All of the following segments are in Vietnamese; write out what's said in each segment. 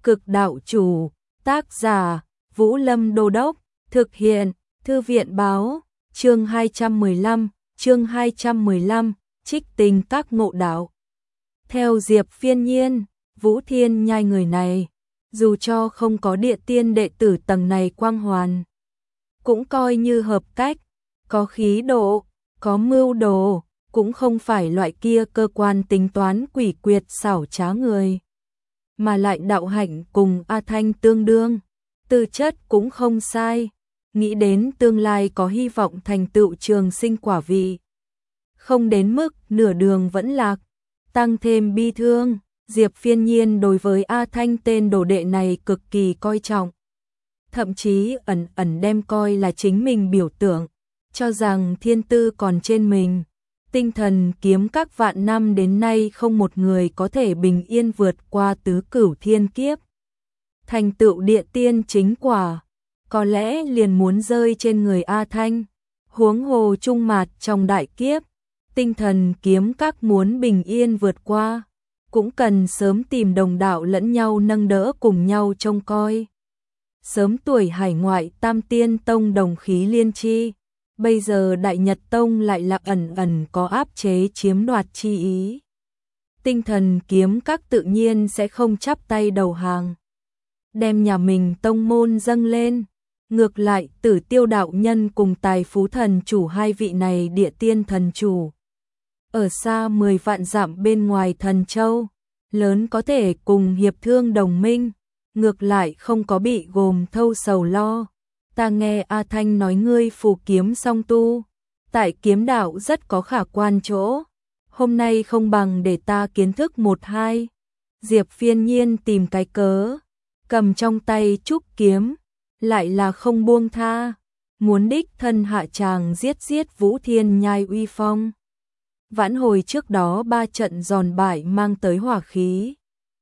Cực đạo chủ, tác giả, Vũ Lâm Đô Đốc, thực hiện, Thư viện báo, chương 215, trích tình các ngộ đạo. Theo Diệp Phiên Nhiên, Vũ Thiên Nhai người này, dù cho không có địa tiên đệ tử tầng này quang hoàn, cũng coi như hợp cách, có khí độ, có mưu đồ, cũng không phải loại kia cơ quan tính toán quỷ quyệt xảo trá người, mà lại đạo hạnh cùng A Thanh tương đương, tư chất cũng không sai, nghĩ đến tương lai có hy vọng thành tựu trường sinh quả vị. Không đến mức nửa đường vẫn lạc, tăng thêm bi thương, Diệp Phiên Nhiên đối với A Thanh tên đồ đệ này cực kỳ coi trọng. Thậm chí ẩn ẩn đem coi là chính mình biểu tượng, cho rằng thiên tư còn trên mình. Tinh thần kiếm các vạn năm đến nay không một người có thể bình yên vượt qua tứ cửu thiên kiếp. Thành tựu địa tiên chính quả, có lẽ liền muốn rơi trên người A Thanh, huống hồ trung mạt trong đại kiếp. Tinh thần kiếm các muốn bình yên vượt qua, cũng cần sớm tìm đồng đạo lẫn nhau nâng đỡ cùng nhau trông coi. Sớm tuổi hải ngoại Tam Tiên Tông đồng khí liên chi, bây giờ Đại Nhật Tông lại là ẩn ẩn có áp chế chiếm đoạt chi ý. Tinh thần kiếm các tự nhiên sẽ không chắp tay đầu hàng, đem nhà mình tông môn dâng lên. Ngược lại Tử Tiêu đạo nhân cùng Tài Phú thần chủ hai vị này địa tiên thần chủ, ở xa 10 vạn dặm bên ngoài Thần Châu, lớn có thể cùng hiệp thương đồng minh, ngược lại không có bị gồm thâu sầu lo. Ta nghe A Thanh nói ngươi phù kiếm song tu, tại kiếm đạo rất có khả quan chỗ, hôm nay không bằng để ta kiến thức một hai. Diệp Phiên Nhiên tìm cái cớ, cầm trong tay trúc kiếm, lại là không buông tha, muốn đích thân hạ tràng giết Vũ Thiên Nhai uy phong. Vãn hồi trước đó 3 trận giòn bại mang tới hỏa khí.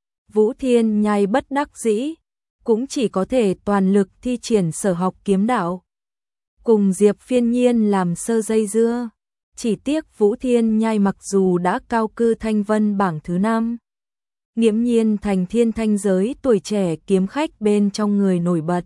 Vũ Thiên Nhai bất đắc dĩ, cũng chỉ có thể toàn lực thi triển sở học kiếm đạo. Cùng Diệp Phiên Nhiên làm sơ dây dưa, chỉ tiếc Vũ Thiên Nhai mặc dù đã cao cư thanh vân bảng thứ 5, nghiễm nhiên thành thiên thanh giới tuổi trẻ kiếm khách bên trong người nổi bật.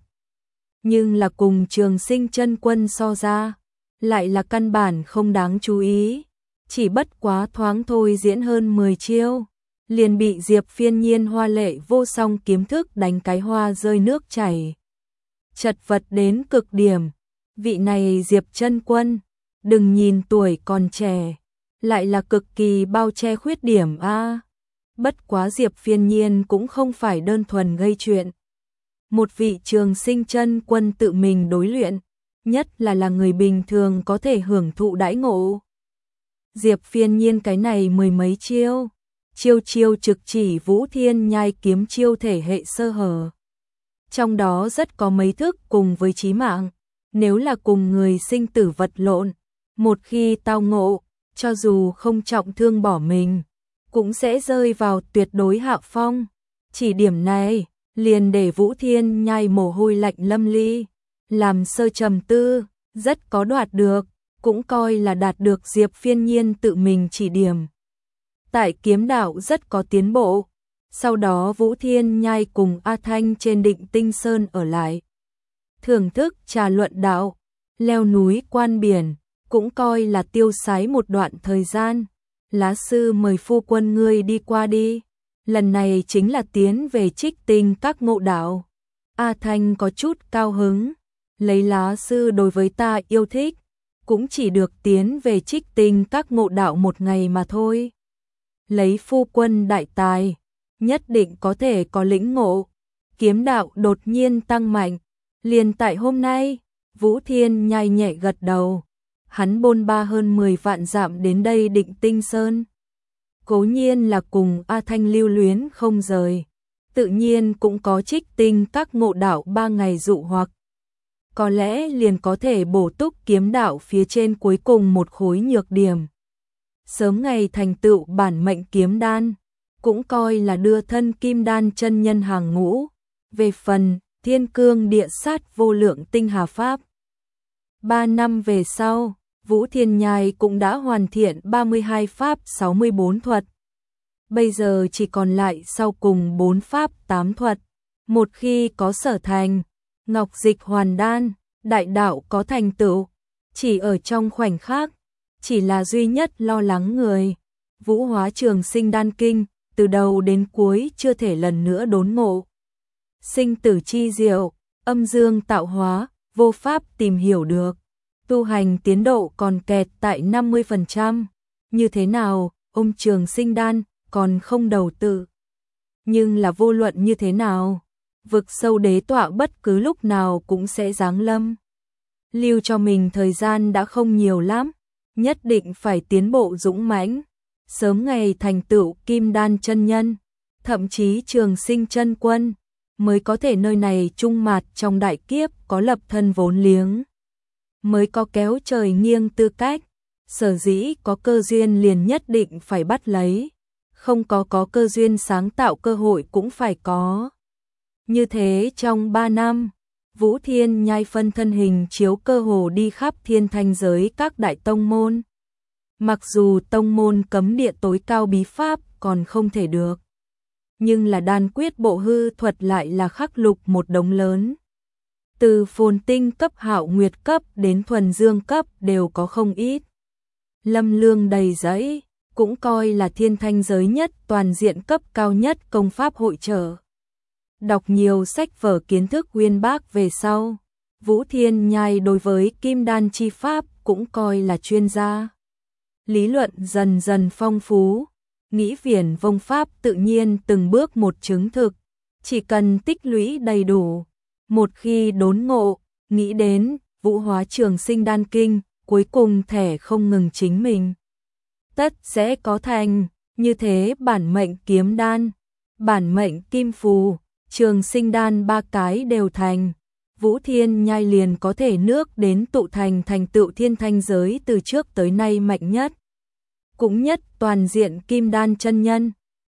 Nhưng là cùng Trường Sinh chân quân so ra, lại là căn bản không đáng chú ý. Chỉ bất quá thoáng thôi diễn hơn 10 chiêu, liền bị Diệp Phiên Nhiên hoa lệ vô song kiếm thức đánh cái hoa rơi nước chảy. Chật vật đến cực điểm, vị này Diệp chân quân, đừng nhìn tuổi còn trẻ, lại là cực kỳ bao che khuyết điểm a. Bất quá Diệp Phiên Nhiên cũng không phải đơn thuần gây chuyện. Một vị Trường Sinh chân quân tự mình đối luyện, nhất là người bình thường có thể hưởng thụ đãi ngộ. Diệp Phiên Nhiên cái này 10 mấy chiêu, chiêu trực chỉ Vũ Thiên Nhai kiếm chiêu thể hệ sơ hở. Trong đó rất có mấy thức cùng với chí mạng, nếu là cùng người sinh tử vật lộn, một khi tao ngộ, cho dù không trọng thương bỏ mình, cũng sẽ rơi vào tuyệt đối hạ phong. Chỉ điểm này, liền để Vũ Thiên Nhai mồ hôi lạnh lâm ly, làm sơ trầm tư, rất có đoạt được. Cũng coi là đạt được Diệp Phiên Nhiên tự mình chỉ điểm. Tại kiếm đạo rất có tiến bộ, sau đó Vũ Thiên Nhai cùng A Thanh trên Định Tinh Sơn ở lại. Thưởng thức trà luận đạo, leo núi quan biển, cũng coi là tiêu sái một đoạn thời gian. Lá sư mời phu quân ngươi đi qua đi, lần này chính là tiến về trích tinh các ngộ đạo. A Thanh có chút cao hứng, lấy lá sư đối với ta yêu thích, cũng chỉ được tiến về trích tinh các ngộ đạo một ngày mà thôi. Lấy phu quân đại tài, nhất định có thể có lĩnh ngộ. Kiếm đạo đột nhiên tăng mạnh, liền tại hôm nay, Vũ Thiên Nhai nhẹ gật đầu. Hắn bôn ba hơn 10 vạn dặm đến đây Định Tinh Sơn. Cố nhiên là cùng A Thanh lưu luyến không rời, tự nhiên cũng có trích tinh các ngộ đạo 3 ngày dụ hoặc. Có lẽ liền có thể bổ túc kiếm đạo phía trên cuối cùng một khối nhược điểm. Sớm ngày thành tựu bản mệnh kiếm đan, cũng coi là đưa thân kim đan chân nhân hàng ngũ. Về phần thiên cương địa sát vô lượng tinh hà pháp, 3 năm về sau, Vũ Thiên Nhai cũng đã hoàn thiện 32 pháp 64 thuật. Bây giờ chỉ còn lại sau cùng 4 pháp 8 thuật, Một khi có sở thành, ngọc dịch hoàn đan, đại đạo có thành tựu, chỉ ở trong khoảnh khắc, chỉ là duy nhất lo lắng người. Vũ Hóa Trường Sinh Đan Kinh, từ đầu đến cuối chưa thể lần nữa đốn ngộ. Sinh tử chi diệu, âm dương tạo hóa, vô pháp tìm hiểu được. Tu hành tiến độ còn kẹt tại 50%. Như thế nào, ông Trường Sinh Đan còn không đầu tư. Nhưng là vô luận như thế nào, vực sâu đế tọa bất cứ lúc nào cũng sẽ giáng lâm. Lưu cho mình thời gian đã không nhiều lắm, nhất định phải tiến bộ dũng mãnh, sớm ngày thành tựu Kim Đan chân nhân, thậm chí Trường Sinh chân quân, mới có thể nơi này trung mạt trong đại kiếp có lập thân vốn liếng, mới có kéo trời nghiêng tư cách. Sở dĩ có cơ duyên liền nhất định phải bắt lấy, không có cơ duyên sáng tạo cơ hội cũng phải có. Như thế trong 3 năm, Vũ Thiên Nhai phân thân hình chiếu cơ hồ đi khắp thiên thanh giới các đại tông môn. Mặc dù tông môn cấm địa tối cao bí pháp còn không thể được, nhưng là đan quyết bộ hư thuật lại là khắc lục một đống lớn. Từ phồn tinh cấp hạo nguyệt cấp đến thuần dương cấp đều có không ít. Lâm lương đầy giấy, cũng coi là thiên thanh giới nhất toàn diện cấp cao nhất công pháp hội trợ. Đọc nhiều sách vở kiến thức uyên bác về sau, Vũ Thiên Nhai đối với kim đan chi pháp cũng coi là chuyên gia. Lý luận dần dần phong phú, nghĩ viển vông pháp tự nhiên từng bước một chứng thực, chỉ cần tích lũy đầy đủ. Một khi đốn ngộ, nghĩ đến Vũ Hóa Trường Sinh Đan Kinh, cuối cùng thể không ngừng chính mình. Tất sẽ có thành, như thế bản mệnh kiếm đan, bản mệnh kim phù, Trường Sinh Đan ba cái đều thành. Vũ Thiên Nhai liền có thể nước đến tụ thành tựu thiên thanh giới từ trước tới nay mạnh nhất. Cũng nhất toàn diện kim đan chân nhân,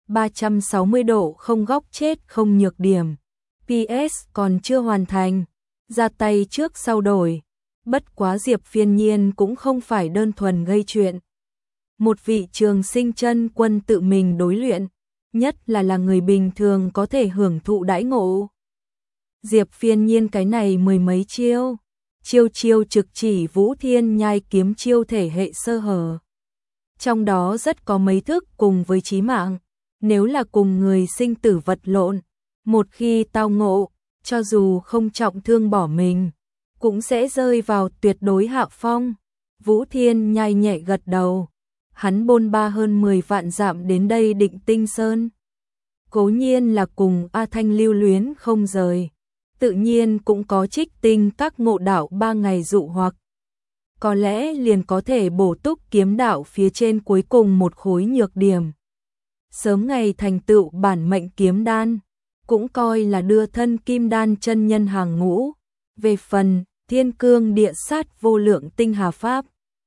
360 độ không góc chết không nhược điểm. PS còn chưa hoàn thành, ra tay trước sau đổi. Bất quá Diệp Phiên Nhiên cũng không phải đơn thuần gây chuyện. Một vị Trường Sinh chân quân tự mình đối luyện, nhất là người bình thường có thể hưởng thụ đãi ngộ. Diệp Phiên Nhiên cái này mười mấy chiêu, chiêu trực chỉ Vũ Thiên Nhai kiếm chiêu thể hệ sơ hở. Trong đó rất có mấy thức cùng với chí mạng, nếu là cùng người sinh tử vật lộn, một khi tao ngộ, cho dù không trọng thương bỏ mình, cũng sẽ rơi vào tuyệt đối hạ phong. Vũ Thiên Nhai nhẹ gật đầu, hắn bôn ba hơn 10 vạn dặm đến đây Định Tinh Sơn. Cố nhiên là cùng A Thanh lưu luyến không rời, tự nhiên cũng có Trích Tinh các ngộ đạo 3 ngày dụ hoặc. Có lẽ liền có thể bổ túc kiếm đạo phía trên cuối cùng một khối nhược điểm. Sớm ngày thành tựu bản mệnh kiếm đan, cũng coi là đưa thân kim đan chân nhân hàng ngũ. Về phần thiên cương địa sát vô lượng tinh hà pháp,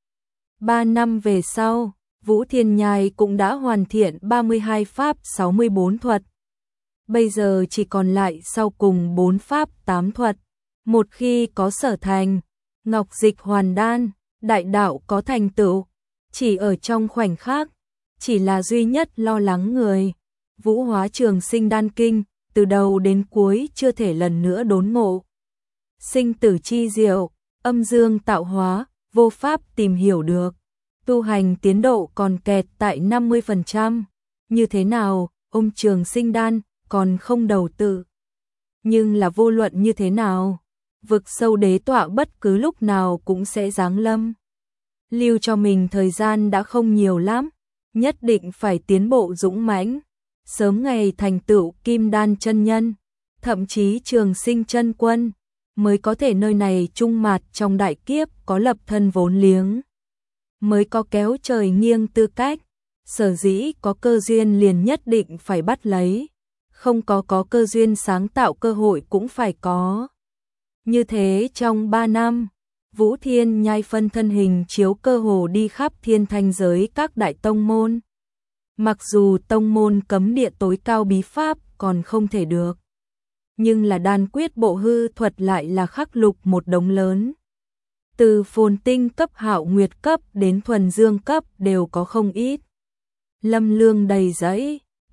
3 năm về sau, Vũ Thiên Nhai cũng đã hoàn thiện 32 pháp 64 thuật. Bây giờ chỉ còn lại sau cùng 4 pháp 8 thuật. Một khi có sở thành, ngọc dịch hoàn đan, đại đạo có thành tựu, chỉ ở trong khoảnh khắc, chỉ là duy nhất lo lắng người. Vũ Hóa Trường Sinh Đan Kinh, từ đầu đến cuối chưa thể lần nữa đốn ngộ. Sinh tử chi diệu, âm dương tạo hóa, vô pháp tìm hiểu được. Tu hành tiến độ còn kẹt tại 50%. Như thế nào, ông Trường Sinh Đan còn không đầu tư. Nhưng là vô luận như thế nào, vực sâu đế tọa bất cứ lúc nào cũng sẽ giáng lâm. Lưu cho mình thời gian đã không nhiều lắm, nhất định phải tiến bộ dũng mãnh, sớm ngày thành tựu Kim Đan chân nhân, thậm chí Trường Sinh chân quân, mới có thể nơi này trung mạt trong đại kiếp có lập thân vốn liếng, mới có kéo trời nghiêng tư cách. Sở dĩ có cơ duyên liền nhất định phải bắt lấy, không có cơ duyên sáng tạo cơ hội cũng phải có. Như thế trong 3 năm, Vũ Thiên Nhai phân thân hình chiếu cơ hồ đi khắp thiên thanh giới các đại tông môn. Mặc dù tông môn cấm địa tối cao bí pháp còn không thể được, nhưng là đan quyết bộ hư thuật lại là khắc lục một đống lớn. Từ phồn tinh cấp hạo nguyệt cấp đến thuần dương cấp đều có không ít. Lâm lương đầy giấy,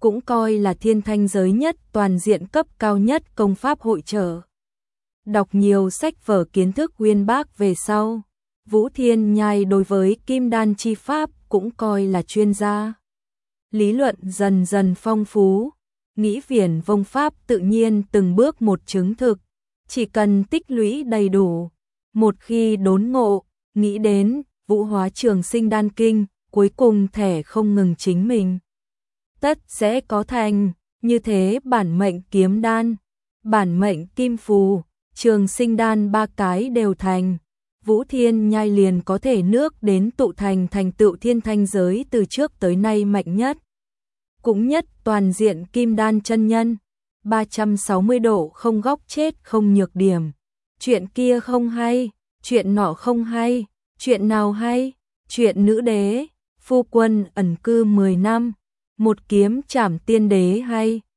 cũng coi là thiên thanh giới nhất toàn diện cấp cao nhất công pháp hội trợ. Đọc nhiều sách vở kiến thức uyên bác về sau, Vũ Thiên Nhai đối với kim đan chi pháp cũng coi là chuyên gia. Lý luận dần dần phong phú, nghĩ viển vông pháp tự nhiên từng bước một chứng thực, chỉ cần tích lũy đầy đủ, một khi đốn ngộ, nghĩ đến vũ hóa trường sinh đan kinh, cuối cùng thể không ngừng chính mình. Tất sẽ có thành, như thế bản mệnh kiếm đan, bản mệnh kim phù, trường sinh đan ba cái đều thành. Vũ Thiên Nhai liền có thể nước đến tụ thành tựu thiên thanh giới từ trước tới nay mạnh nhất. Cũng nhất toàn diện kim đan chân nhân, 360 độ không góc chết không nhược điểm. Chuyện kia không hay, chuyện nọ không hay, chuyện nào hay, chuyện nữ đế, phu quân ẩn cư 10 năm, một kiếm trảm tiên đế hay.